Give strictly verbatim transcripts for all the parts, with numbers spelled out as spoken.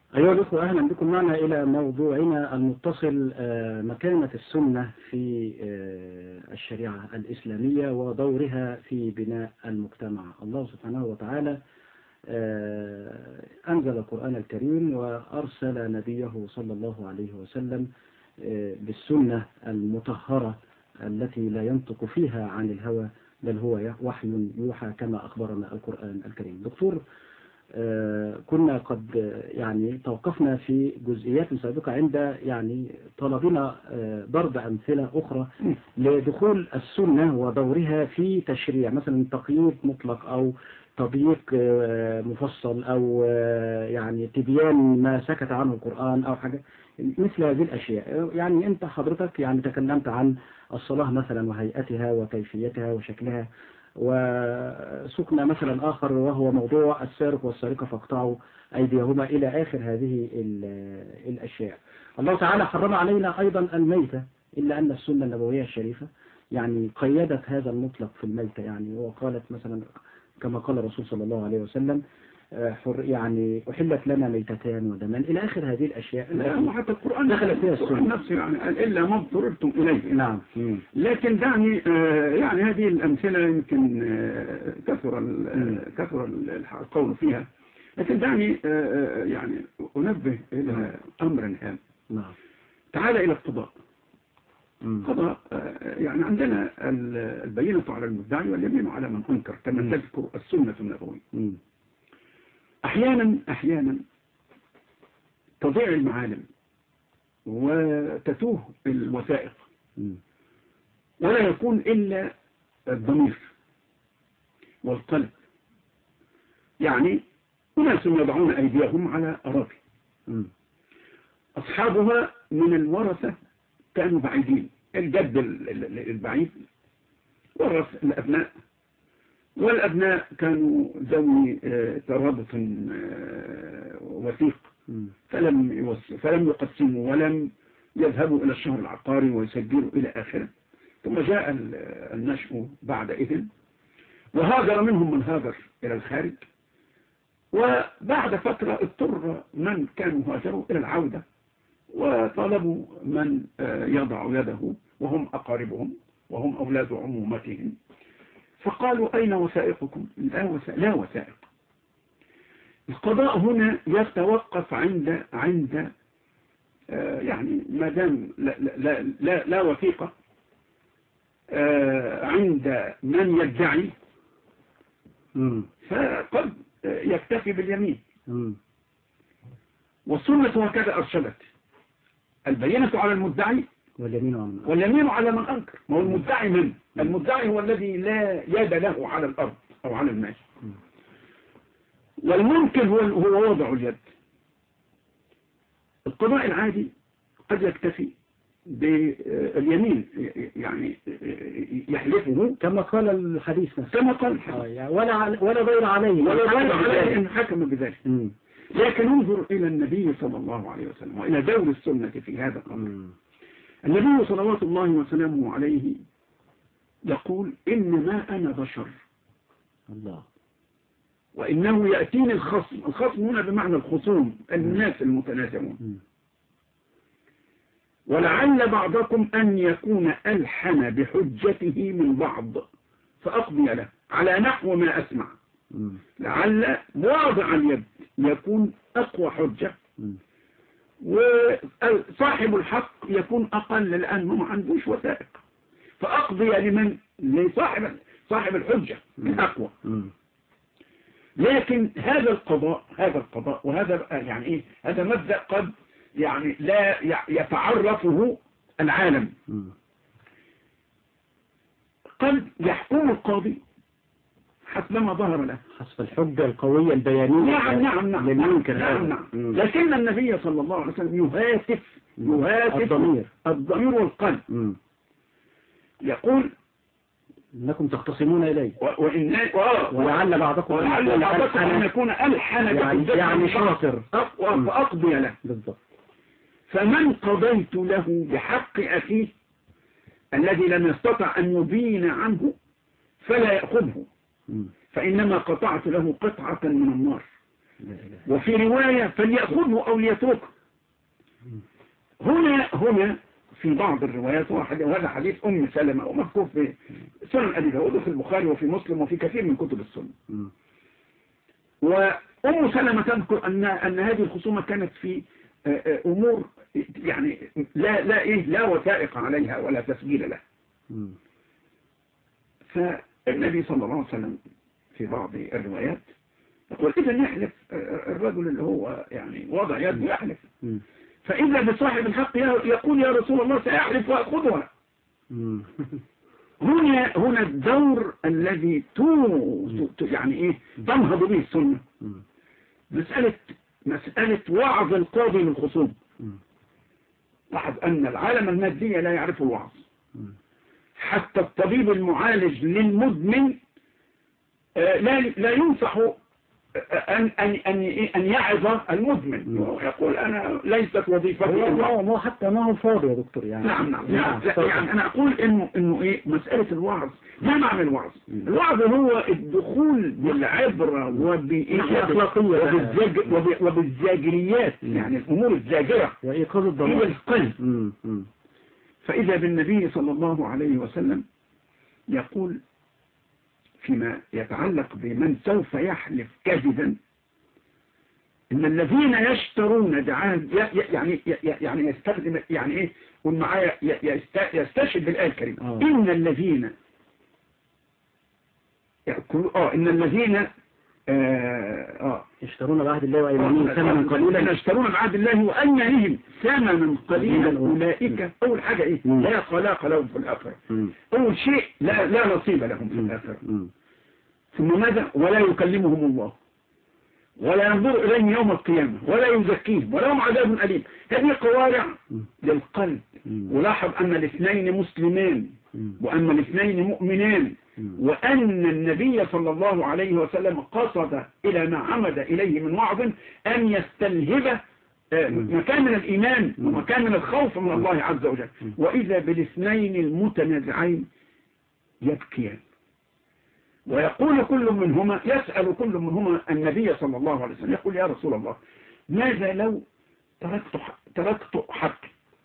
أيها الأخوة، أهلا بكم معنا إلى موضوعنا المتصل، مكانة السنة في الشريعة الإسلامية ودورها في بناء المجتمع. الله سبحانه وتعالى أنزل القرآن الكريم وأرسل نبيه صلى الله عليه وسلم بالسنة المطهرة التي لا ينطق فيها عن الهوى، بل هو وحي يوحى كما أخبرنا القرآن الكريم. دكتور، آه كنا قد يعني توقفنا في جزئيات سابقة عند يعني طلبنا آه ضرب أمثلة أخرى لدخول السنة ودورها في تشريع، مثلا تقييد مطلق أو تضييق آه مفصل أو آه يعني تبيان ما سكت عنه القرآن أو حاجة مثل هذه الأشياء. يعني أنت حضرتك يعني تكلمت عن الصلاة مثلا وهيئتها وكيفيتها وشكلها، وسكنا مثلا آخر وهو موضوع السارق والسارقة فاقطعوا أيديهما إلى آخر هذه الأشياء. الله تعالى حرم علينا أيضا الميتة، إلا أن السنة النبوية الشريفة يعني قيدت هذا المطلق في الميتة، يعني وقالت مثلا كما قال الرسول صلى الله عليه وسلم حر يعني أحلت لنا ميتتان ودمان إلى آخر هذه الأشياء. لا، حتى القرآن دخلت فيها السنة نفسه يعني إلا ما اضطررتم إليه. نعم. لكن دعني يعني هذه الأمثلة يمكن كثر كثر القول فيها، لكن دعني يعني أنبه إلى أمر هام. نعم. تعال إلى القضاء. قضاء يعني عندنا البينة على المدعي واليمين على من أنكر كما تذكر السنة النبوية. أحيانا أحيانا تضيع المعالم وتتوه الوثائق ولا يكون إلا الضمير والقلب. يعني أناس يضعون أيديهم على أراضي أصحابها من الورثة كانوا بعيدين، الجد البعيد ورث الأبناء، والأبناء كانوا ذوي ترابط وثيق، فلم فلم يقسموا ولم يذهبوا إلى الشهر العقاري ويسجلوا إلى آخره. ثم جاء النشء بعد إذن وهاجر منهم من هاجر إلى الخارج، وبعد فترة اضطر من كانوا هاجروا إلى العودة وطلبوا من يضع يده وهم أقاربهم وهم أولاد عمومتهم، فقالوا أين وثائقكم؟ لا وثائق. لا وثائق. القضاء هنا يتوقف عند عند آه يعني ما دام لا, لا, لا, لا وثيقة آه عند من يدعي فقد يكتفي باليمين. والسنة هكذا أرشدت: البينة على المدعي واليمين على من أنكر. ما هو المدعي من؟ المدعي هو الذي لا يد له على الأرض أو على المال، والمنكر هو هو وضع اليد. القضاء العادي قد يكتفي باليمين، يعني يحلفه كما قال الحديث كما قال الحديث آه ولا ولا ضير عليه ولا ضير عليه إن حكم بذلك. م. لكن انظر إلى النبي صلى الله عليه وسلم وإلى دور السنة في هذا الأمر. النبي صلوات الله وسلامه عليه يقول: إنما أنا بشر الله وإنه يأتيني الخصم. الخصم هنا بمعنى الخصوم، الناس المتنازعون، ولعل بعضكم أن يكون ألحن بحجته من بعض فأقضي له على نحو ما أسمع. لعل واضع اليد يكون أقوى حجة وصاحب الحق يكون أقل لأنه ما عندوش وثائق، فأقضي لمن؟ لصاحب صاحب الحجة الأقوى. لكن هذا القضاء هذا القضاء وهذا يعني إيه؟ هذا مبدأ قد يعني لا يتعرفه العالم. قد يحكم القاضي حسب ما ظهر له، حسب الحجة القوية البيانية. نعم نعم نعم نعم, نعم, نعم. لكن النبي صلى الله عليه وسلم يهاتف يهاتف الضمير الضمير والقلب. مم. يقول: إنكم تختصمون إليه وإن ولعل بعضكم ولعل بعضكم أن يكون ألحن يعني, يعني شاطر فأقضي له. بالضبط. فمن قضيت له بحق أخيه الذي لم يستطع أن يبين عنه فلا يأخذه، فإنما قطعت له قطعة من النار. وفي رواية فليأخذه أو ليتركه. هنا هنا في بعض الروايات، وهذا حديث أم سلمة ومذكور في سنن أبي داود وفي البخاري وفي مسلم وفي كثير من كتب السنة. وأم سلمة تذكر أن أن هذه الخصومة كانت في أمور يعني لا لا إيه لا وثائق عليها ولا تسجيل لها. فالنبي صلى الله عليه وسلم في بعض الروايات يقول إذا يحلف الرجل اللي هو يعني وضع يده يحلف، فإذا بصاحب الحق يقول يا رسول الله سأحلف وأخذها. هنا هنا الدور الذي تو يعني إيه تنهض به السنة، مسألة مسألة وعظ القاضي للخصوم. لاحظ أن العالم المادي لا يعرف الوعظ، حتى الطبيب المعالج للمدمن لا لا ينصح أن أن أن أن يعظ المدمن، يقول أنا ليست وظيفتي. هو حتى ما هو فاضي يا دكتور يعني. نعم نعم, نعم. يعني أنا أقول إنه إنه إيه مسألة الوعظ. ما معنى الوعظ؟ الوعظ هو الدخول بالعبرة وبالأخلاقية وبالزاجريات، يعني الأمور الزاجرة وإيقاظ الضمير إلى القلب. فإذا بالنبي صلى الله عليه وسلم يقول فيما يتعلق بمن سوف يحلف كذبا إن الذين يشترون دعاهم يعني يعني يستخدم يعني إيه قول معايا يستشهد بالآية الكريمة آه. إن الذين يأكلوا آه إن الذين آه, آه يشترون بعهد الله وأيمانهم ثمنا قليلا يشترون بعهد الله وأيمانهم ثمنا قليلا أولئك أول حاجة إيه م. لا خلاق لهم في الآخرة. أول شيء لا لا نصيب لهم في الآخرة. ثم ماذا ولا يكلمهم الله ولا ينظر إليهم يوم القيامة ولا يزكيهم ولهم عذاب أليم. هذه قوارع للقلب. ولاحظ أن الاثنين مسلمين وأن الاثنين مؤمنين وأن النبي صلى الله عليه وسلم قصد إلى ما عمد إليه من وعظ أن يستلهب مكان من الإيمان ومكان من الخوف من الله عز وجل. وإذا بالاثنين المتنازعين يبكيان ويقول كل منهما يسأل كل منهما النبي صلى الله عليه وسلم يقول يا رسول الله ماذا لو تركت تركت حق؟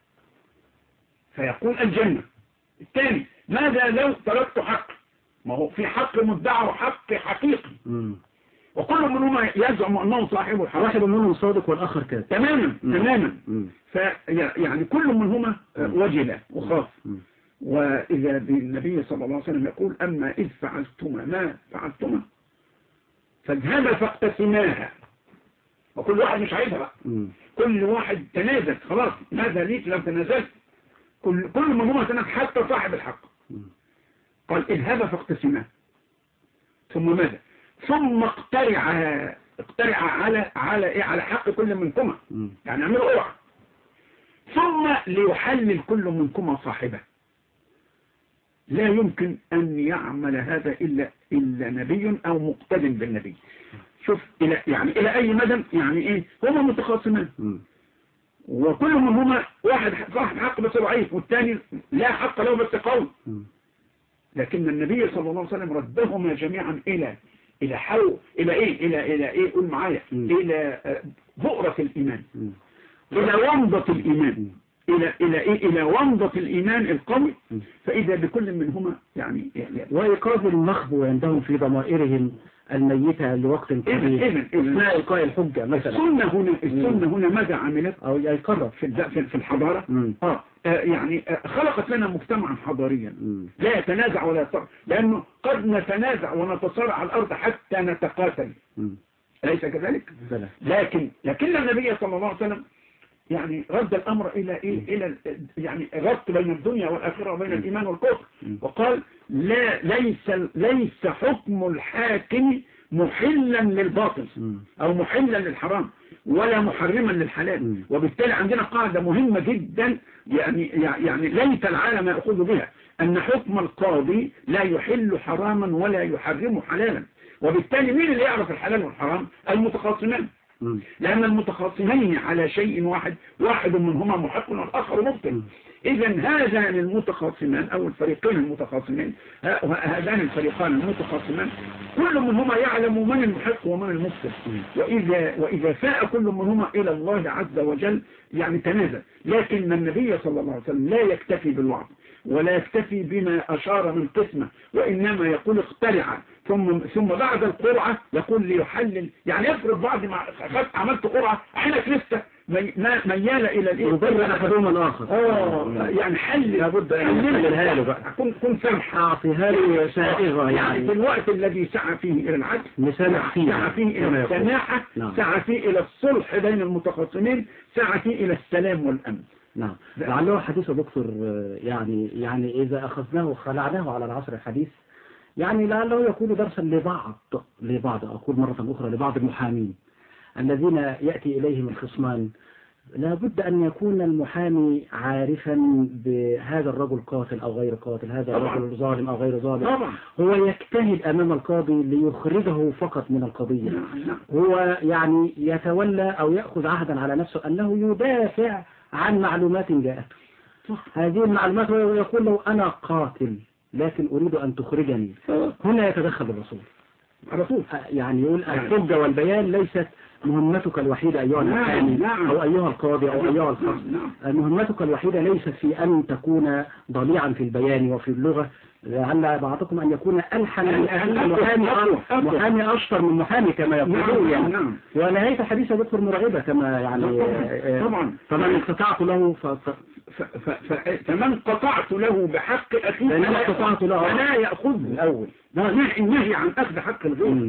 فيقول الجنة. الثاني ماذا لو تركت حق؟ ما هو في حق مدعى وحق حقيقي وكل منهما يزعم أنه صاحب الحق، واحد منهم صادق والآخر كاذب تماما تماما. فيعني كل منهما وجل وخاف. وإذا بالنبي صلى الله عليه وسلم يقول أما إذ فعلتما ما فعلتما فاذهبا فاقتسماها. وكل واحد مش عايزها بقى، كل واحد تنازل خلاص ماذا ليك لو تنازلت. كل كل منهما تنازل حتى صاحب الحق. قال اذهبا فاقتسماها ثم ماذا ثم اقترعا اقترعا على على ايه على حق كل منكما، يعني اعملوا اوعى ثم ليحلل كل منكما صاحبه. لا يمكن أن يعمل هذا إلا إلا نبي أو مقتد بالنبي. شوف إلى يعني إلى أي مدى يعني إيه هما متخاصمان وكل منهما واحد صاحب حق بس ضعيف والثاني لا حق له بس قوي. لكن النبي صلى الله عليه وسلم ردهما جميعا إلى إلى حو إلى إيه إلى إلى إيه قول معايا إلى بؤرة الإيمان، إلى ومضة الإيمان، إلى إلى إيه إلى ومضة الإيمان القوي. فإذا بكل منهما يعني, يعني وإيقاظ المخبو عندهم في ضمائرهم الميتة لوقت طويل إثناء إلقاء الحجة مثلا. السنة هنا السنة هنا ماذا عملت أو يقرر في في الحضارة آه يعني خلقت لنا مجتمعا حضاريا لا يتنازع ولا يتصارع، لأنه قد نتنازع ونتصارع على الأرض حتى نتقاتل أليس كذلك؟ لكن لكن النبي صلى الله عليه وسلم يعني رد الأمر إلى إيه إلى يعني الربط بين الدنيا والآخرة وبين الإيمان والكفر. وقال لا ليس ليس حكم الحاكم محلا للباطل أو محلا للحرام ولا محرما للحلال. وبالتالي عندنا قاعدة مهمة جدا يعني يعني ليت العالم يأخذ بها أن حكم القاضي لا يحل حراما ولا يحرم حلالا. وبالتالي مين اللي يعرف الحلال والحرام؟ المتخاصمان. لأن المتخاصمين على شيء واحد واحد منهما محق والآخر مبطل. إذا هذان المتخاصمان أو الفريقين المتخاصمين هذان الفريقان المتخاصمان كل منهما يعلم من المحق ومن المبطل، وإذا وإذا فاء كل منهما إلى الله عز وجل يعني تنازل. لكن النبي صلى الله عليه وسلم لا يكتفي بالوعظ ولا يكتفي بما أشار من قسمة، وإنما يقول اخترع ثم ثم بعد القرعة يقول ليحلل. يعني يفرض بعد ما عملت قرعة عينك لسه ميالة إلى الإيه يضر أحدهما الآخر. اه يعني حل لابد أن يحللها له بقى، كن كن سمح أعطيها له سائغة. يعني في الوقت الذي سعى فيه إلى العدل مسامح فيه، سعى فيه إلى السماحة، سعى فيه إلى الصلح بين المتخاصمين، سعى فيه إلى السلام والأمن. نعم. لعله حديث دكتور يعني يعني إذا أخذناه خلعناه على العصر الحديث يعني لعله يكون درسا لبعض لبعض أقول مرة أخرى لبعض المحامين الذين يأتي إليهم الخصمان. لا بد أن يكون المحامي عارفا بهذا الرجل قاتل أو غير قاتل، هذا الرجل ظالم أو غير ظالم. طبعا. هو يجتهد أمام القاضي ليخرجه فقط من القضية. هو يعني يتولى أو يأخذ عهدا على نفسه أنه يدافع عن معلومات جاءته. هذه المعلومات هو يقول له أنا قاتل لكن أريد أن تخرجني. هنا يتدخل الرسول على طول. يعني يقول الحجة والبيان ليست مهمتك الوحيدة أيها المحامي أو أيها القاضي أو أيها الخصم. مهمتك الوحيدة ليست في أن تكون ضليعا في البيان وفي اللغة، لعل بعضكم أن يكون ألحن محامي محامي أشطر من محامي كما يقولون يعني. ونهاية الحديث يا دكتور مرعبة كما يعني طبعا. فمن قطعت له ف... فمن قطعت له بحق أخيه فأنا قطعت له أنا يأخذه الأول. نهي عن أخذ حق الغير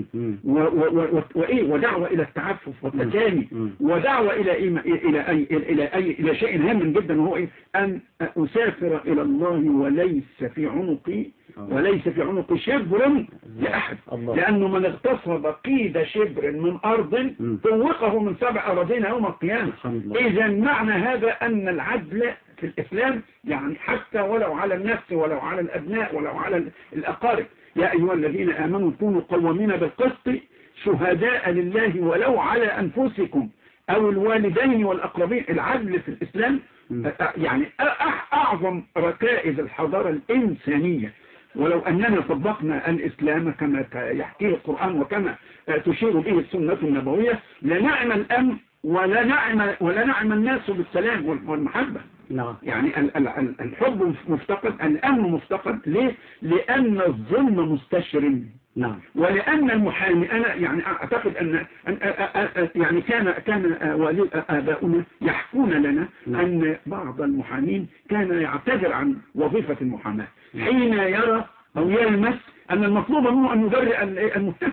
وإيه ودعوة إلى التعفف والتجاني ودعوة إلى إيه إلى أي إلى أي إلى شيء هام جدا، وهو إيه أن أسافر إلى الله وليس في عنقي وليس في عنقي شبر لأحد، لأنه من اغتصب قيد شبر من أرض طوقه من سبع أراضين يوم القيامة. إذا معنى هذا أن العدل في الإسلام يعني حتى ولو على النفس ولو على الأبناء ولو على الأقارب. يا أيها الذين آمنوا كونوا قوامين بالقسط شهداء لله ولو على أنفسكم أو الوالدين والأقربين. العدل في الإسلام يعني أعظم ركائز الحضارة الإنسانية، ولو أننا طبقنا الإسلام كما يحكيه القرآن وكما تشير به السنة النبوية لنعم الأمن ولا نعم ولا نعم الناس بالسلام والمحبة. نعم. يعني الحب مفتقد، الأمن مفتقد. ليه؟ لأن الظلم مستشر. نعم. ولأن المحامي أنا يعني أعتقد أن يعني كان كان والي آباؤنا يحكون لنا نعم. أن بعض المحامين كان يعتذر عن وظيفة المحاماة حين يرى أو يلمس أن المطلوب منه أن يبرئ المتهم،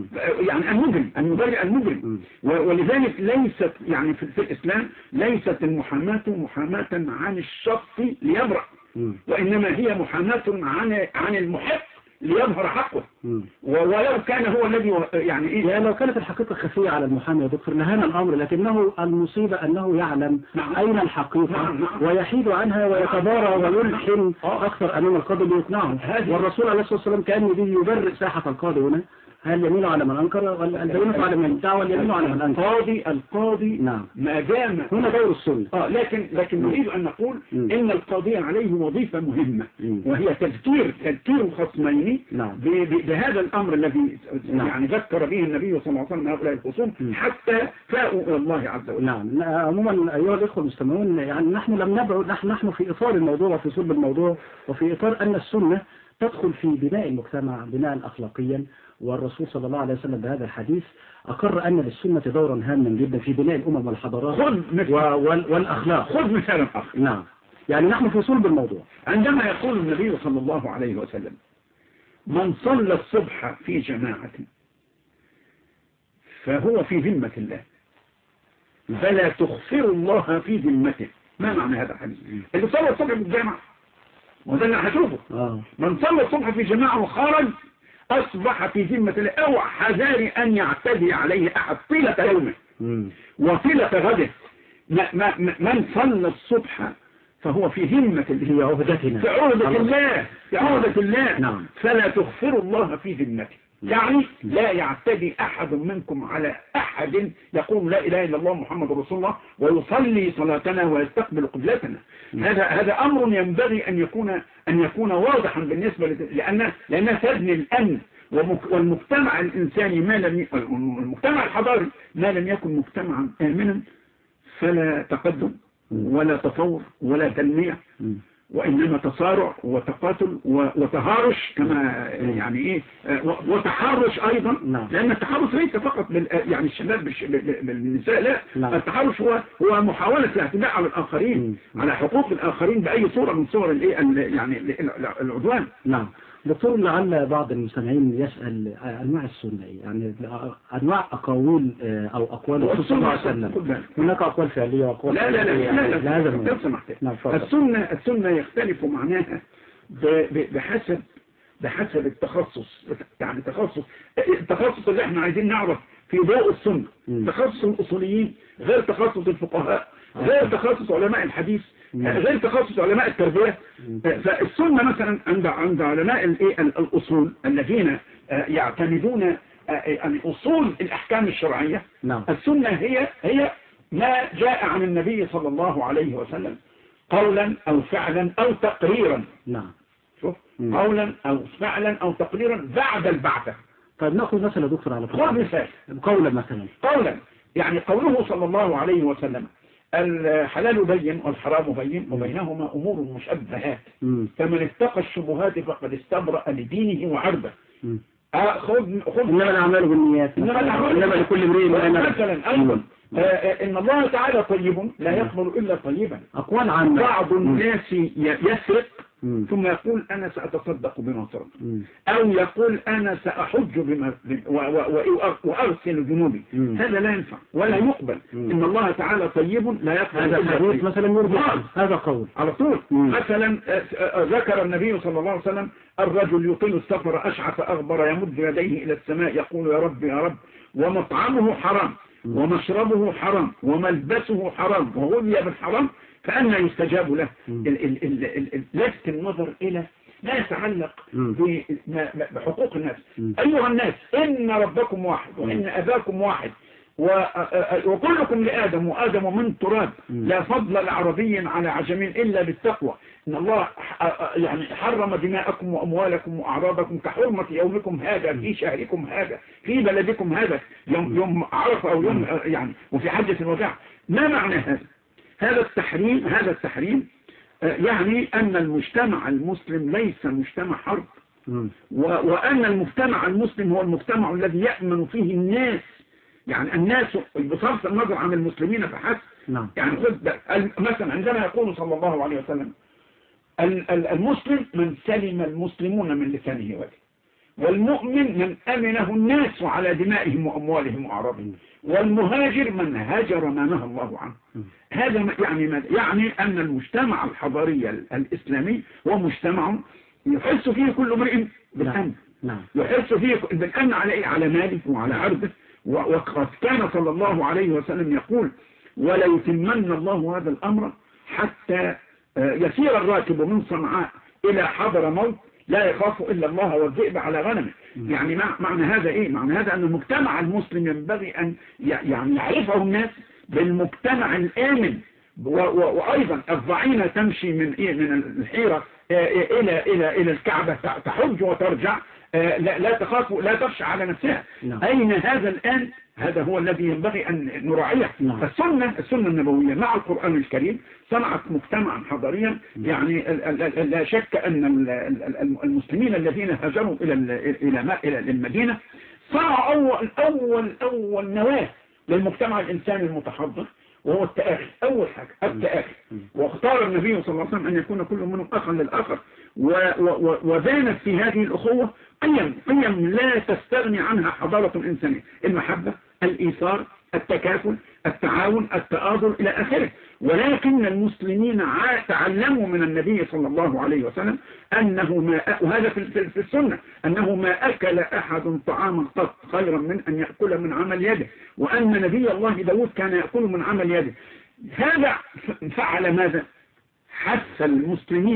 يعني المجرم، أن يبرئ المجرم. ولذلك ليست يعني في الإسلام ليست المحاماة محاماة عن الشخص ليبرأ، وإنما هي محاماة عن عن المحق ليظهر حقه. ولو كان هو الذي يعني إيه يعني لو كانت الحقيقة خفية على المحامي يا دكتور لهنا الأمر، لكنه المصيبة أنه يعلم نعم. أين الحقيقة نعم. نعم. ويحيد عنها ويتبارى ويلحن أكثر أمام القاضي ليقنعه. والرسول عليه الصلاة والسلام كان يبرئ ساحة القاضي هنا. هل يمين على من أنكر ولا البينة على من دعوة اليمين على من أنكر؟ القاضي القاضي نعم ما دام هنا دور السنة. آه لكن لكن نريد أن نقول م. إن القاضي عليه وظيفة مهمة م. وهي تذكير تذكير الخصمين نعم. بهذا الأمر الذي نعم. يعني ذكر به النبي صلى الله عليه وسلم هؤلاء الخصوم حتى فاءوا إلى الله عز وجل. نعم. عموما أيها الإخوة المستمعون يعني نحن لم نبعد، نحن نحن في إطار الموضوع وفي صلب الموضوع وفي إطار أن السنة تدخل في بناء المجتمع بناء أخلاقيا. والرسول صلى الله عليه وسلم بهذا الحديث أقر أن للسنة دورا هاما جدا في بناء الأمم والحضارات والأخلاق. خذ مثالا آخر. نعم. يعني نحن في صلب الموضوع. عندما يقول النبي صلى الله عليه وسلم من صلى الصبح في جماعة فهو في ذمة الله فلا تخفر الله في ذمته. ما معنى هذا الحديث؟ اللي صلى الصبح في الجامعة وده اللي هشوفه آه. من صلى الصبح في جماعة وخرج أصبح في ذمة الله أو حذار أن يعتدي عليه أحد طيلة يومه وطيلة غده. من صلى الصبح فهو في ذمة الله، في عهدتنا، في عهدة الله، في عهدة الله نعم. فلا تغفر الله في ذمته. يعني لا يعتدي أحد منكم على أحد يقول لا إله إلا الله محمد رسول الله ويصلي صلاتنا ويستقبل قبلتنا. هذا هذا أمر ينبغي أن يكون أن يكون واضحا بالنسبة لأن لأنها تبني الأمن، والمجتمع الإنساني ما لم المجتمع الحضاري ما لم يكن مجتمعا آمنا فلا تقدم ولا تطور ولا تنمية، وإنما تصارع وتقاتل وتهارش كما يعني إيه وتحرش أيضا. نعم. لأن التحرش ليس فقط بال يعني الشباب بالنساء، لا. نعم. التحرش هو هو محاولة الاعتداء على الآخرين، م. على حقوق الآخرين بأي صورة من صور الإيه يعني العدوان. نعم. دكتور، لعل بعض المستمعين يسأل أنواع السنة يعني أنواع أقاويل أو أقوال الرسول صلى الله عليه وسلم. هناك أقوال فعلية وأقوال لا لا لا لا, لا, لا, لا, نعم. السنة السنة يختلف معناها بحسب بحسب التخصص، يعني تخصص التخصص اللي احنا عايزين نعرف في ضوء السنة. تخصص الأصوليين غير تخصص الفقهاء، غير تخصص علماء الحديث، غير تخصص علماء التربية. فالسنة مثلا عند عند علماء الأصول الذين يعتمدون يعني أصول الأحكام الشرعية، نعم. السنة هي هي ما جاء عن النبي صلى الله عليه وسلم قولا أو فعلا أو تقريرا. نعم. شوف، قولا أو فعلا أو تقريرا بعد البعثة. طيب نأخذ مثلا دكتور على خذ مثال. قولا مثلا قولا يعني قوله صلى الله عليه وسلم الحلال بين والحرام بين وبينهما أمور مشبهات فمن اتقى الشبهات فقد استبرأ لدينه وعرضه. خذ خذ إنما الأعمال بالنيات، إنما لكل امرئ ما نوى. مثلا أيضا إن الله تعالى طيب لا يقبل إلا طيبا. أقوال عامة. بعض الناس يسرق ثم يقول أنا سأتصدق بما سرق، أو يقول أنا سأحج بما وأغسل ذنوبي. هذا لا ينفع ولا يقبل. إن الله تعالى طيب لا يقبل. هذا حديث مثلا يرضي هذا قول على طول. مثلا ذكر النبي صلى الله عليه وسلم الرجل يطيل السفر أشعث أغبر يمد يديه إلى السماء يقول يا رب يا رب ومطعمه حرام ومشربه حرام وملبسه حرام وغذي بالحرام فأنا يستجاب له. لفت النظر إلى ما يتعلق بحقوق الناس. أيها الناس إن ربكم واحد وإن أباكم واحد وكلكم لآدم وآدم من تراب لا فضل لعربي على عجمي إلا بالتقوى. إن الله يعني حرم دماءكم وأموالكم وأعراضكم كحرمة يومكم هذا في شهركم هذا في بلدكم هذا يوم يوم عرفة أو يوم يعني وفي حجة الوداع. ما معنى هذا؟ هذا التحريم هذا التحريم يعني أن المجتمع المسلم ليس مجتمع حرب، وأن المجتمع المسلم هو المجتمع الذي يأمن فيه الناس، يعني الناس بصرف النظر عن المسلمين فحسب. نعم. يعني مثلا عندما يقول صلى الله عليه وسلم المسلم من سلم المسلمون من لسانه ويده، والمؤمن من أمنه الناس على دمائهم وأموالهم وأعراضهم، والمهاجر من هاجر ما نهى الله عنه. هذا يعني ماذا؟ يعني أن المجتمع الحضاري الإسلامي هو مجتمع يحس فيه كل امرئ بالأمن. نعم. يحس فيه بالأمن على إيه؟ على ماله وعلى عرضه. وقد كان صلى الله عليه وسلم يقول ولا يتمن الله هذا الأمر حتى يسير الراكب من صنعاء إلى حضر موت لا يخاف إلا الله والذئب على غنمه. يعني معنى هذا إيه؟ معنى هذا أن المجتمع المسلم ينبغي أن يعني يعرفه الناس بالمجتمع الآمن. وأيضا الضعينة تمشي من إيه؟ من الحيرة إلى إلى إلى الكعبة تحج وترجع لا, لا تخاف لا تخشى على نفسها. نعم. أين هذا الآن؟ هذا هو الذي ينبغي أن نراعيه. نعم. فالسنة السنة النبوية مع القرآن الكريم صنعت مجتمعا حضاريا. يعني لا شك أن المسلمين الذين هاجروا إلى إلى إلى المدينة صنعوا أول أول أول نواة للمجتمع الإنساني المتحضر، وهو التآخي. أول حاجة التآخي. واختار النبي صلى الله عليه وسلم أن يكون كل منهم أخا للآخر، وبانت في هذه الأخوة قيم قيم لا تستغني عنها حضارة إنسانية: المحبة، الإيثار، التكافل، التعاون، التآضل إلى آخره. ولكن المسلمين تعلموا من النبي صلى الله عليه وسلم أنه ما وهذا في السنة أنه ما أكل أحد طعاما قط خيرا من أن يأكل من عمل يده، وأن نبي الله داود كان يأكل من عمل يده. هذا فعل ماذا؟ حث المسلمين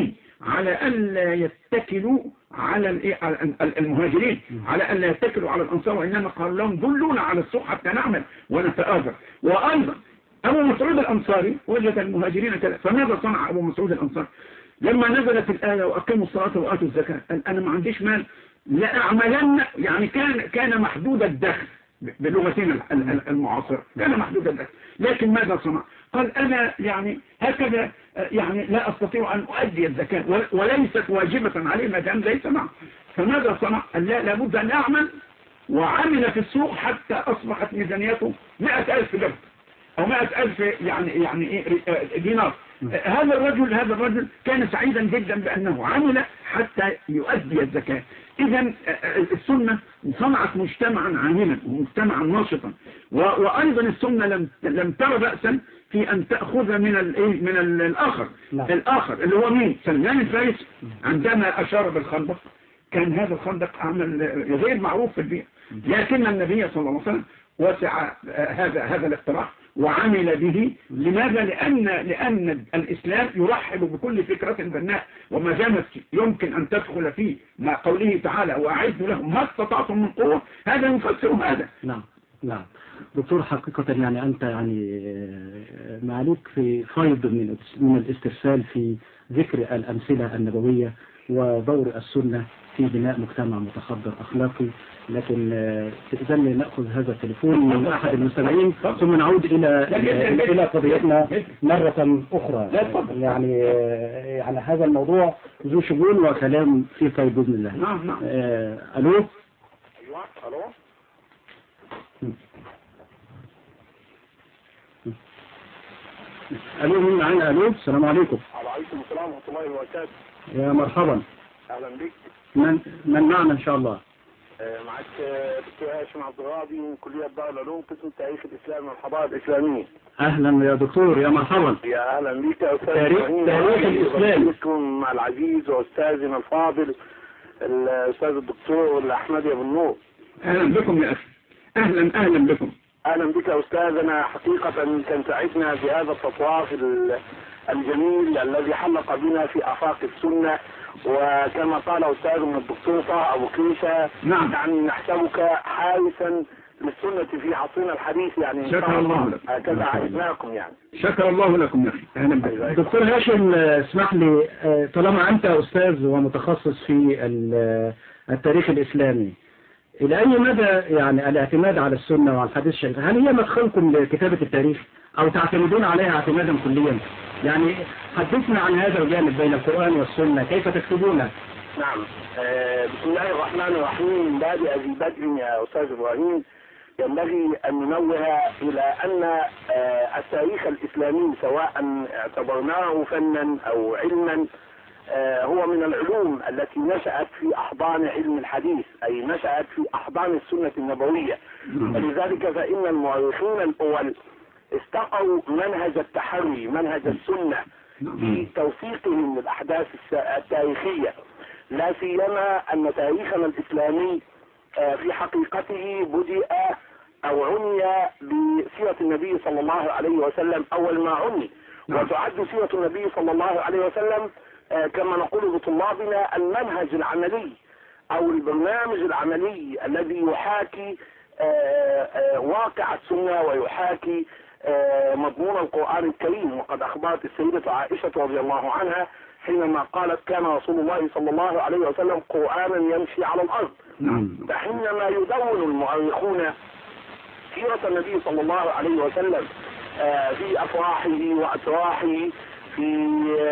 على ألا يتكلوا على الإيه؟ على المهاجرين، على ألا يتكلوا على الأنصار، وإنما قال لهم دلونا على السوق حتى نعمل ونتآجر. وأيضا أبو مسعود الأنصاري وجد المهاجرين كذا، فماذا صنع أبو مسعود الأنصاري لما نزلت الآية وأقيموا الصلاة وآتوا الزكاة؟ قال أنا ما عنديش مال لا أعملن، يعني كان كان محدود الدخل بلغتنا المعاصرة، كان محدود الدخل، لكن ماذا صنع؟ قال أنا يعني هكذا يعني لا أستطيع أن أؤدي الزكاة وليست واجبة عليه ما دام ليس معه. فماذا صنع؟ قال لا، لابد أن أعمل، وعمل في السوق حتى أصبحت ميزانيته مئة ألف درهم أو مئة ألف يعني يعني إيه دينار. هذا الرجل هذا الرجل كان سعيدا جدا بأنه عمل حتى يؤدي الزكاة. إذا السنة صنعت مجتمعا عاملا ومجتمعا ناشطا، وأيضا السنة لم لم ترى بأسا في أن تأخذ من الايه من الآخر. لا. الآخر اللي هو مين؟ سلمان الفارسي عندما أشار بالخندق كان هذا الخندق عمل غير معروف في البيئة، لكن النبي صلى الله عليه وسلم وسع هذا هذا الاقتراح وعمل به. لماذا؟ لأن لأن الإسلام يرحب بكل فكرة بناء، وما دامت يمكن أن تدخل فيه مع قوله تعالى وأعدوا لهم ما استطعتم من قوة، هذا يفسر هذا. نعم نعم دكتور، حقيقة يعني أنت يعني معلوك في فيض من من الاسترسال في ذكر الأمثلة النبوية ودور السنة في بناء مجتمع متحضر أخلاقي. لكن تأذن نأخذ هذا التليفون من أحد المستمعين ثم نعود إلى إلى قضيتنا مرة أخرى. يعني يعني هذا الموضوع ذو شجون وكلام فيه طيب بإذن الله. نعم نعم. ألو. أيوة ألو. ألو مين معانا؟ ألو السلام عليكم. وعليكم السلام ورحمة الله وبركاته. يا مرحبا. أهلا بك. من من معنا إن شاء الله؟ معك دكتور هاشم عبد الراضي من كلية دار العلوم قسم التاريخ الإسلامي والحضارة الإسلامية. أهلا يا دكتور، يا مرحبا. يا أهلا بك يا أستاذ تاريخ تاريخ الإسلام. بكم العزيز وأستاذنا الفاضل الأستاذ الدكتور الأحمد أبو النور. أهلا بكم يا أخي. أهلا أهلا بكم. أهلا بك يا أستاذنا. حقيقة كان سعدنا في هذا التطواف الجميل الذي حلق بنا في آفاق السنة، وكما قال أستاذنا الدكتور طه أبو كريشة نعم. يعني نحسبك حارسا للسنة في عصرنا الحديث، يعني شكر الله لك. هكذا عرفناكم يعني. شكر الله لكم يا أخي. أهلا بك. دكتور هاشم اسمح لي، طالما أنت أستاذ ومتخصص في التاريخ الإسلامي، إلى أي مدى يعني الاعتماد على السنة وعلى الحديث الشريف هل هي مدخلكم لكتابة التاريخ أو تعتمدون عليها اعتمادا كليا؟ يعني حدثنا عن هذا الجانب بين القرآن والسنة، كيف تكتبونه؟ نعم. آه بسم الله الرحمن الرحيم. من باب أبي بدر يا أستاذ إبراهيم ينبغي أن ننوه إلى أن آه التاريخ الإسلامي سواء اعتبرناه فنا أو علما آه هو من العلوم التي نشأت في أحضان علم الحديث، أي نشأت في أحضان السنة النبوية. ولذلك فإن المؤرخين الأول استقوا منهج التحري، منهج السنة في توثيقهم للأحداث التاريخية، لا سيما أن تاريخنا الإسلامي في حقيقته بدأ أو عني بسيرة النبي صلى الله عليه وسلم أول ما عني، وتعد سيرة النبي صلى الله عليه وسلم كما نقول بطلابنا المنهج العملي أو البرنامج العملي الذي يحاكي واقع السنة ويحاكي مضمون القرآن الكريم. وقد أخبرت السيدة عائشة رضي الله عنها حينما قالت كان رسول الله صلى الله عليه وسلم قرآنا يمشي على الأرض. فحينما يدون المؤرخون سيرة النبي صلى الله عليه وسلم في أفراحه وأتراحه، في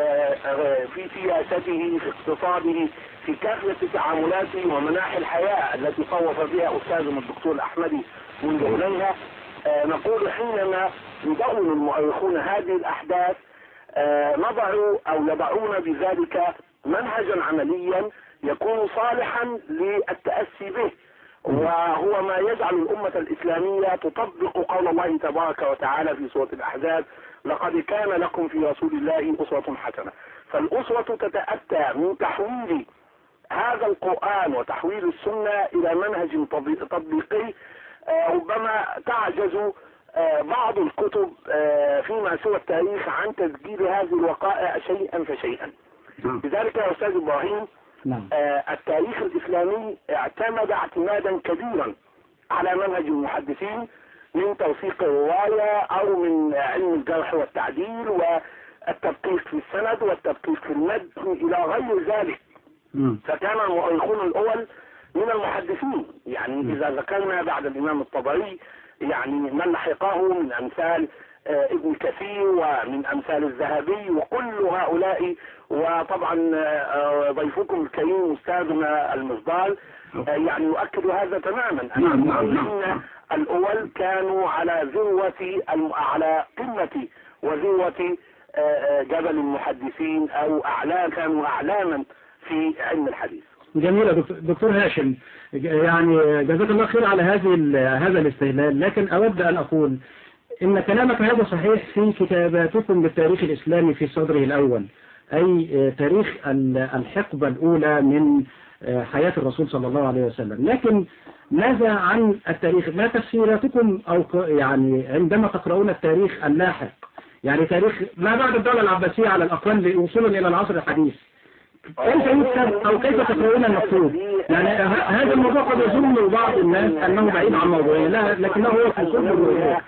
في سياسته، في اقتصاده، في كافة تعاملاته ومناحي الحياة التي صوف بها أستاذنا الدكتور الأحمدي منذ إليها، نقول حينما يدون المؤرخون هذه الأحداث نضعوا أو يضعون بذلك منهجا عمليا يكون صالحا للتأسي به، وهو ما يجعل الأمة الإسلامية تطبق قول الله تبارك وتعالى في سورة الأحزاب لقد كان لكم في رسول الله أسوة حسنة. فالأسوة تتأتى من تحويل هذا القرآن وتحويل السنة إلى منهج تطبيقي. ربما تعجز بعض الكتب فيما سوى التاريخ عن تسجيل هذه الوقائع شيئا فشيئا، لذلك يا أستاذ إبراهيم نعم. آه التاريخ الإسلامي اعتمد اعتمادا كبيرا على منهج المحدثين من توثيق الرواية أو من علم الجرح والتعديل والتدقيق في السند والتدقيق في المتن إلى غير ذلك. م. فكان المؤرخون الأول من المحدثين، يعني إذا ذكرنا بعد الإمام الطبري يعني من لحقه من أمثال آه ابن كثير ومن أمثال الذهبي وكل هؤلاء، وطبعا آه ضيفكم الكريم أستاذنا المصدال آه يعني يؤكد هذا تماما أن المؤرخين الأول كانوا على ذروة على قمة وذروة آه جبل المحدثين أو أعلام، كانوا أعلاما في علم الحديث. جميل دكتور هاشم، يعني جزاك الله خير على هذه هذا الاستهلال، لكن أود أن أقول إن كلامك هذا صحيح في كتاباتكم بالتاريخ الإسلامي في صدره الأول، أي تاريخ الحقبة الأولى من حياة الرسول صلى الله عليه وسلم، لكن ماذا عن التاريخ؟ ما تفسيراتكم أو يعني عندما تقرؤون التاريخ اللاحق، يعني تاريخ ما بعد الدولة العباسية على الأقل وصولا إلى العصر الحديث، كيف يكتب أو كيف تقرؤون المكتوب؟ يعني هذا الموضوع قد يظن بعض الناس أنه بعيد عن موضوعه، لكنه هو في صلب الموضوع.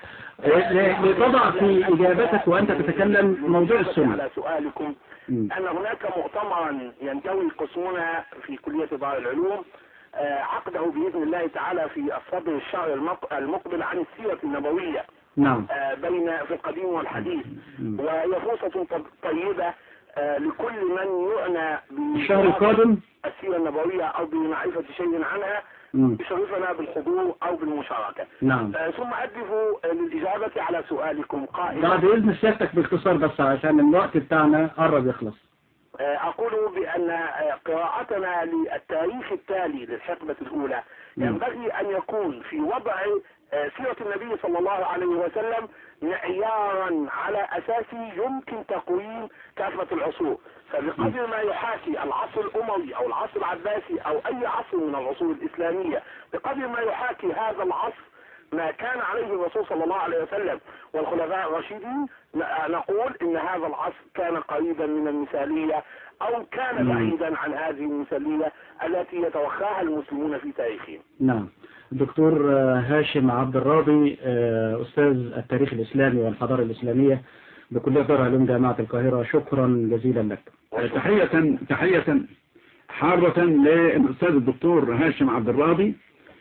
لتضع في إجابتك وأنت تتكلم موضوع السنة. على سؤالكم أن هناك مؤتمرا ينتوي قسمنا في كلية دار العلوم عقده بإذن الله تعالى في الصدر الشهر المقبل عن السيرة النبوية. نعم. بين في القديم والحديث، وهي فرصة طيبة لكل من يعنى بالشهر القادم السيرة النبوية أو بمعرفة شيء عنها يشرفنا بالحضور أو بالمشاركة. نعم. آه ثم أدف للإجابة على سؤالكم قائلا بعد إذن سيادتك باختصار بس عشان الوقت بتاعنا قرب يخلص. آه أقول بأن قراءتنا للتاريخ التالي للحقبة الأولى ينبغي أن يكون في وضع آه سيرة النبي صلى الله عليه وسلم معيارا على أساسه يمكن تقويم كافة العصور، فبقدر ما يحاكي العصر الأموي أو العصر العباسي أو أي عصر من العصور الإسلامية، بقدر ما يحاكي هذا العصر ما كان عليه الرسول صلى الله عليه وسلم والخلفاء الراشدين، نقول إن هذا العصر كان قريبا من المثالية أو كان بعيدا عن هذه المثالية التي يتوخاها المسلمون في تاريخهم. نعم. دكتور هاشم عبد الراضي، أستاذ التاريخ الإسلامي والحضارة الإسلامية بكلية دار علوم جامعة القاهرة، شكرا جزيلا لك. تحية تحية حارة للأستاذ الدكتور هاشم عبد الراضي،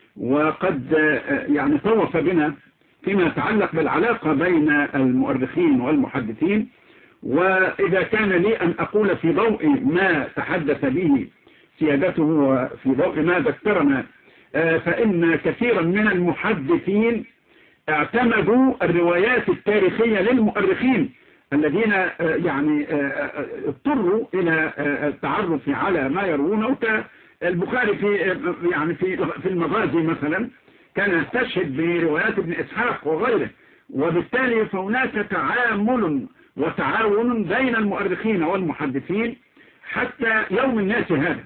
وقد يعني طوف بنا فيما يتعلق بالعلاقة بين المؤرخين والمحدثين. وإذا كان لي أن أقول في ضوء ما تحدث به سيادته وفي ضوء ما ذكرنا، فإن كثيرا من المحدثين اعتمدوا الروايات التاريخية للمؤرخين الذين يعني اضطروا إلى التعرف على ما يروونه. البخاري في يعني في في المغازي مثلا كان يستشهد بروايات ابن إسحاق وغيره، وبالتالي فهناك تعامل وتعاون بين المؤرخين والمحدثين حتى يوم الناس هذا.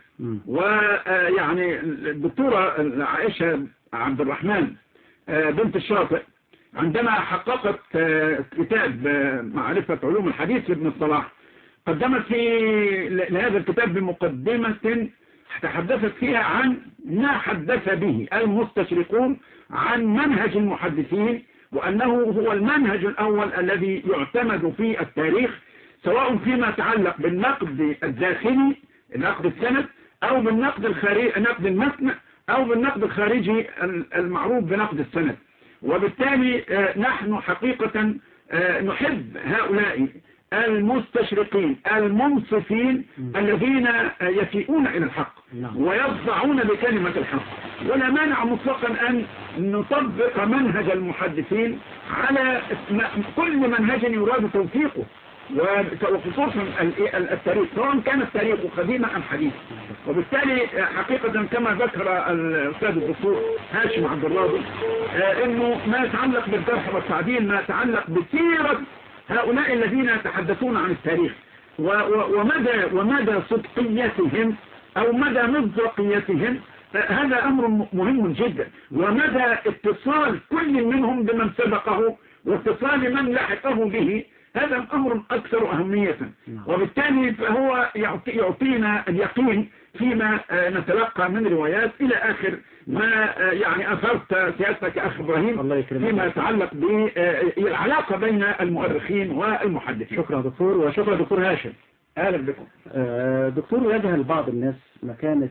ويعني الدكتورة عائشة عبد الرحمن بنت الشاطئ عندما حققت كتاب معرفة علوم الحديث لابن الصلاح قدمت في لهذا الكتاب بمقدمة تحدثت فيها عن ما حدث به المستشرقون عن منهج المحدثين، وأنه هو المنهج الأول الذي يعتمد في التاريخ، سواء فيما يتعلق بالنقد الداخلي نقد السند أو بالنقد الخارجي نقد المتن أو بالنقد الخارجي المعروف بنقد السند. وبالتالي نحن حقيقة نحب هؤلاء المستشرقين المنصفين الذين يفيئون إلى الحق ويضعون بكلمة الحق، ولا مانع مطلقا أن نطبق منهج المحدثين على كل منهج يراد توثيقه، وخصوصا التاريخ سواء كان التاريخ قديما أم حديثا. وبالتالي حقيقة كما ذكر الأستاذ الدكتور هاشم عبد الراضي أنه ما يتعلق بالجرح والتعديل ما يتعلق بسيرة هؤلاء الذين يتحدثون عن التاريخ ومدى ومدى صدقيتهم أو مدى مصداقيتهم، هذا أمر مهم جدا، ومدى اتصال كل منهم بمن سبقه واتصال من لحقه به، هذا أمر أكثر أهمية، وبالتالي فهو يعطي يعطينا اليقين فيما نتلقى من روايات إلى آخر ما يعني أثرت سيادتك أخ إبراهيم فيما يتعلق بالعلاقة بين المؤرخين والمحدثين. شكرا دكتور، وشكرا دكتور هاشم. أهلا بكم. دكتور، يجهل بعض الناس مكانة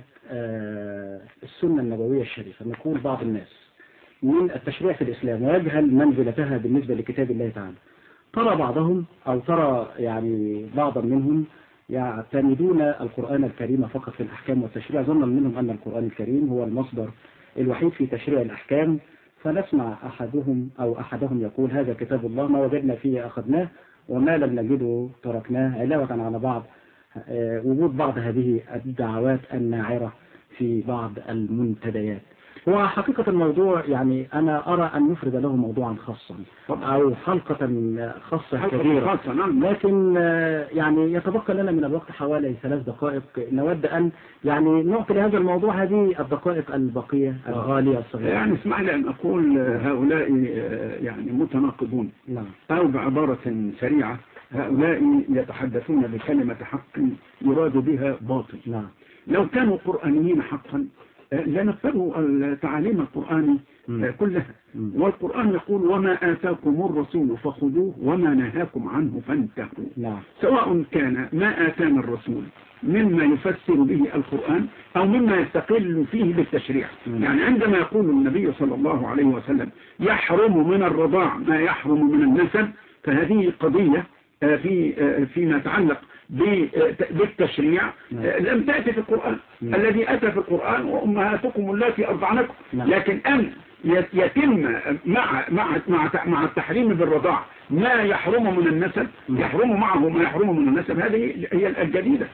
السنة النبوية الشريفة، نقول بعض الناس من التشريع في الإسلام ويجهل منزلتها بالنسبة لكتاب الله تعالى. ترى بعضهم أو ترى يعني بعضا منهم يعتمدون القرآن الكريم فقط في الأحكام والتشريع، ظنا منهم أن القرآن الكريم هو المصدر الوحيد في تشريع الأحكام، فنسمع أحدهم أو أحدهم يقول هذا كتاب الله، ما وجدنا فيه أخذناه وما لم نجده تركناه، علاوة على بعض وجود بعض هذه الدعوات الناعرة في بعض المنتديات. هو حقيقة الموضوع يعني أنا أرى أن نفرد له موضوعا خاصا أو حلقة خاصة كبيرة، لكن يعني يتبقى لنا من الوقت حوالي ثلاث دقائق، نود أن يعني نعطي لهذا الموضوع هذه الدقائق البقية الغالية الصغيرة. يعني اسمح لي أن أقول هؤلاء يعني متناقضون، أو بعبارة سريعة هؤلاء يتحدثون بكلمة حق يراد بها باطل. نعم. لو كانوا قرآنيين حقا لنفذوا التعاليم القرآن كلها، والقرآن يقول وما آتاكم الرسول فخذوه وما نهاكم عنه فانتهوا. نعم. سواء كان ما آتانا الرسول مما يفسر به القرآن أو مما يستقل فيه بالتشريع. يعني عندما يقول النبي صلى الله عليه وسلم يحرم من الرضاع ما يحرم من النسب، فهذه قضية في فيما يتعلق بالتشريع لم تأتي في القرآن. الذي أتى في القرآن وأمهاتكم اللاتي أرضعنكم، لكن أن يتم مع مع مع مع التحريم بالرضاع ما يحرم من النسب، يحرم معه ما يحرم من النسب، هذه هي الجديدة.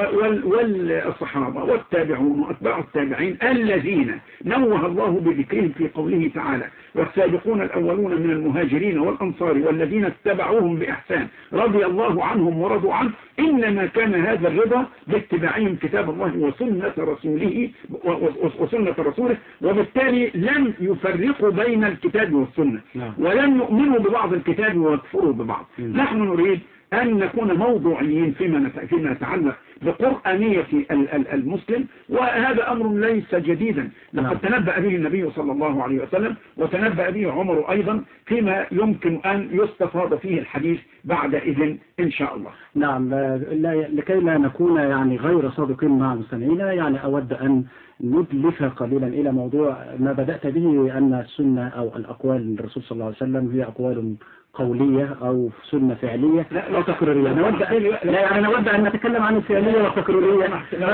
والصحابة والتابعون وأتباع التابعين الذين نوه الله بذكرهم في قوله تعالى والسابقون الأولون من المهاجرين والأنصار والذين اتبعوهم بإحسان رضي الله عنهم ورضوا عنه، إنما كان هذا الرضا باتباعهم كتاب الله وسنة رسوله وسنة رسوله، وبالتالي لم يفرقوا بين الكتاب والسنة ولم يؤمنوا ببعض الكتاب ويكفروا ببعض. نحن نريد أن نكون موضوعيين فيما فيما يتعلق بقرآنية المسلم، وهذا أمر ليس جديدا، لقد تنبأ به النبي صلى الله عليه وسلم وتنبأ به عمر أيضا فيما يمكن أن يستفاض فيه الحديث بعد إذن إن شاء الله. نعم. لكي لا نكون يعني غير صادقين مع مستمعينا، يعني أود أن ندلف قليلا إلى موضوع ما بدأت به، أن السنة أو الأقوال الرسول صلى الله عليه وسلم هي أقوال قولية أو سنة فعلية أو تقريرية. أنا أود لا أنا أود أن نتكلم عن الفعلية والتقريرية.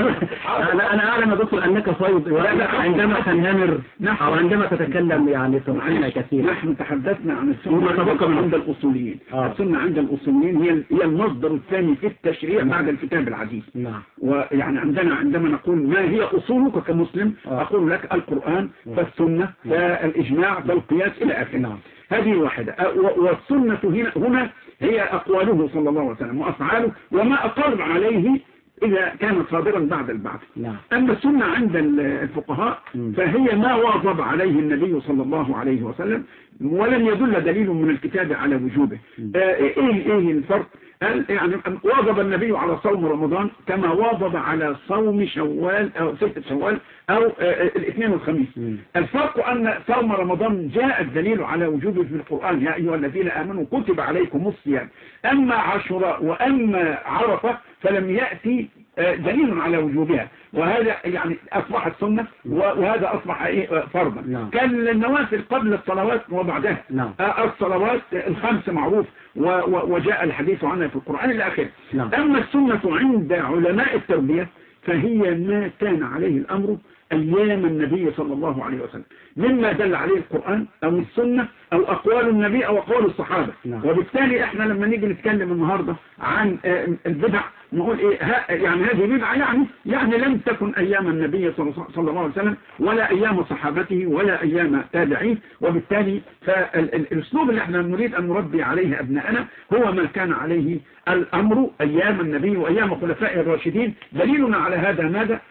أنا أنا أعلم يا دكتور أنك صيد عندما تنهمر أو عندما تتكلم يعني تنحينا كثير. نحن تحدثنا عن السنة عند الأصوليين. السنة عند الأصوليين هي هي المصدر الثاني في التشريع بعد الكتاب العزيز. نعم. ويعني عندنا عندما نقول ما هي أصولك كمسلم أقول لك القرآن فالسنة فالإجماع فالقياس إلى آخره. نعم. هذه واحدة. والسنة هنا, هنا هي أقواله صلى الله عليه وسلم وأفعاله وما أقر عليه إذا كان صادرا بعد البعث. نعم. أما السنة عند الفقهاء فهي ما واظب عليه النبي صلى الله عليه وسلم ولم يدل دليل من الكتاب على وجوبه. إيه, إيه الفرق؟ يعني واظب النبي على صوم رمضان كما واظب على صوم شوال أو ستة شوال أو الاثنين والخميس. الفرق أن صوم رمضان جاء الدليل على وجوبه في القرآن يا أيها الذين آمنوا كتب عليكم الصيام. أما عاشوراء وأما عرفة فلم يأتي دليل على وجوبها، وهذا يعني أصبحت سنة وهذا أصبح إيه فرضا. نعم. كان النوافل قبل الصلوات وبعدها. نعم. الصلوات الخمس معروف وجاء الحديث عنها في القرآن إلى آخره. نعم. أما السنة عند علماء التربية فهي ما كان عليه الأمر أيام النبي صلى الله عليه وسلم مما دل عليه القرآن أو السنة أو أقوال النبي أو أقوال الصحابة. نعم. وبالتالي احنا لما نيجي نتكلم النهاردة عن البدع نقول إيه يعني هذه بدعة يعني يعني لم تكن أيام النبي صلى الله عليه وسلم ولا أيام صحابته ولا أيام تابعيه، وبالتالي فالأسلوب اللي احنا نريد أن نربي عليه أبنائنا هو ما كان عليه الأمر أيام النبي وأيام خلفاء الراشدين. دليلنا على هذا ماذا؟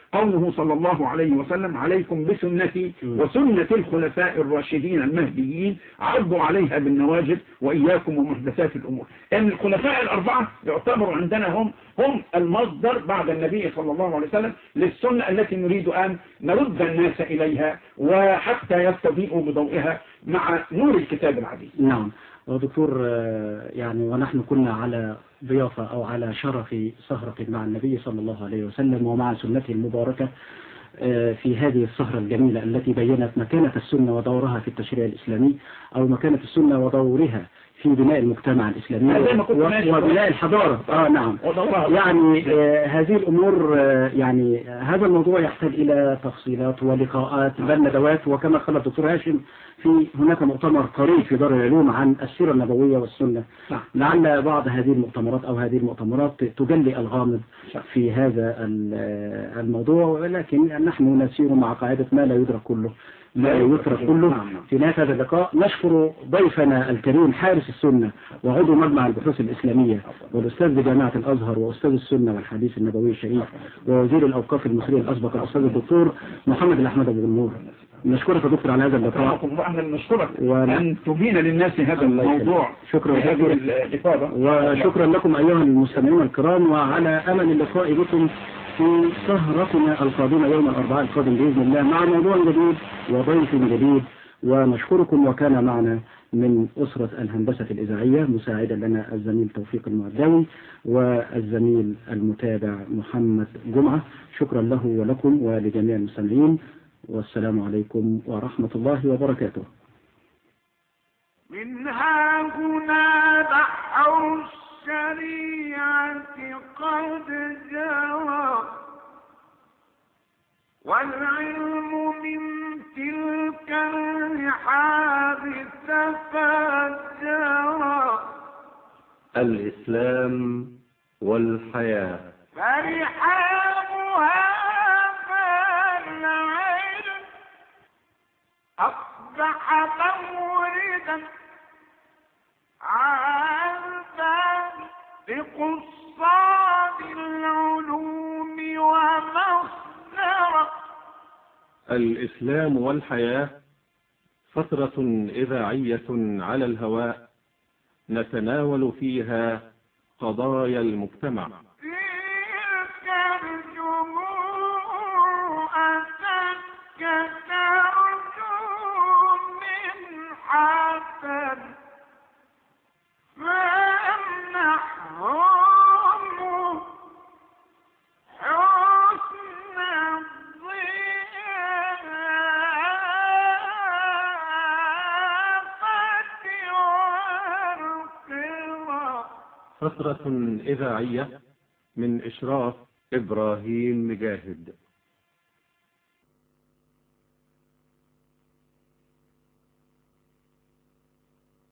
قوله صلى الله عليه وسلم عليكم بسنتي وسنة الخلفاء الراشدين المهديين عضوا عليها بالنواجذ وإياكم ومحدثات الأمور. أن الخلفاء الأربعة يعتبروا عندنا هم هم المصدر بعد النبي صلى الله عليه وسلم للسنة التي نريد أن نرد الناس إليها وحتى يستضيئوا بضوئها مع نور الكتاب العزيز. نعم ودكتور، يعني ونحن كنا على ضيافة أو على شرف سهرة مع النبي صلى الله عليه وسلم ومع سنته المباركة في هذه السهرة الجميلة التي بينت مكانة السنة ودورها في التشريع الإسلامي أو مكانة السنة ودورها في بناء المجتمع الإسلامي وبناء الحضارة. آه نعم يعني آه هذه الأمور آه يعني هذا الموضوع يحتاج إلى تفصيلات ولقاءات بل ندوات، وكما قال الدكتور هاشم في هناك مؤتمر قريب في دار العلوم عن السيرة النبوية والسنة. لعل بعض هذه المؤتمرات أو هذه المؤتمرات تجلي الغامض في هذا الموضوع، ولكن نحن نسير مع قاعدة ما لا يدرك كله لا يترك كله. في نهاية هذا اللقاء نشكر ضيفنا الكريم حارس السنة وعضو مجمع البحوث الإسلامية والأستاذ بجامعة الأزهر وأستاذ السنة والحديث النبوي الشريف ووزير الأوقاف المصري الأسبق الأستاذ الدكتور محمد الأحمد أبو النور. نشكرك يا دكتور على هذا اللقاء واحنا نشكرك وأن تبين للناس هذا الموضوع. شكرا هذه الإفاضة وشكرا لكم أيها المستمعون الكرام، وعلى أمل اللقاء بكم في سهرتنا القادمة يوم الأربعاء القادم بإذن الله مع موضوع جديد وضيف جديد. ونشكركم، وكان معنا من أسرة الهندسة الإذاعية مساعدا لنا الزميل توفيق المعداوي والزميل المتابع محمد جمعة. شكرا له ولكم ولجميع المستمعين، والسلام عليكم ورحمة الله وبركاته. منها هنا بحر الشريعة قد جرى والعلم من تلك الرحاب تفجرا. الإسلام والحياة فرحابها العلم أصبح موردا عذبا بقصاد العلوم ومصدرا. الإسلام والحياة فترة إذاعية على الهواء نتناول فيها قضايا المجتمع. تلك الجموع أتتك ترجو من حسن فامنحهم حسن الضيافة والقرى. فترة إذاعية من إشراف إبراهيم مجاهد.